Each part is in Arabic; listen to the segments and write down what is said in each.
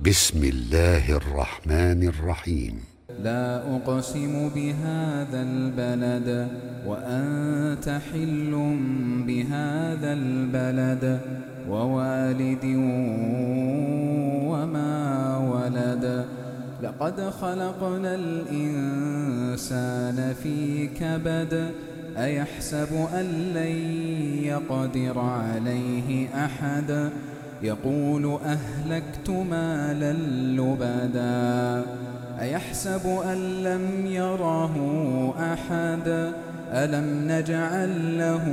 بسم الله الرحمن الرحيم. لا أقسم بهذا البلد وأنت حل بهذا البلد ووالد وما ولد. لقد خلقنا الإنسان في كبد. أيحسب أن لن يقدر عليه أحد. يقول أهلكت مالا لبدا. أيحسب أن لم يره أحد. ألم نجعل له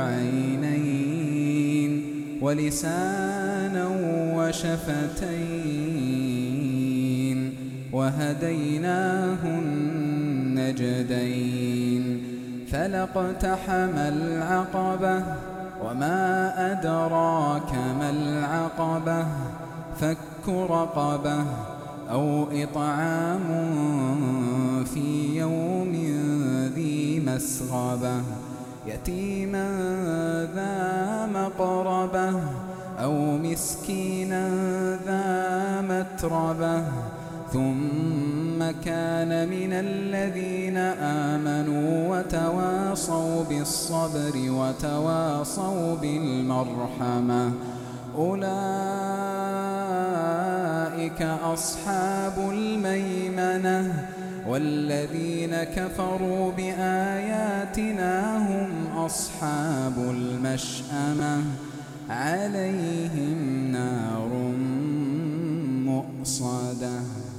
عينين ولسانا وشفتين وهديناه النجدين. فلاقتحم العقبة وما أدراك ما العقبة. فك رقبة أو إطعام في يوم ذي مسغبة. يتيما ذا مقربة أو مسكينا ذا متربة. ثم كان من الذين آمنوا وتواصوا بالصبر وتواصوا بالمرحمة. أولئك أصحاب الميمنة. والذين كفروا بآياتنا هم أصحاب المشأمة. عليهم نار مؤصدة.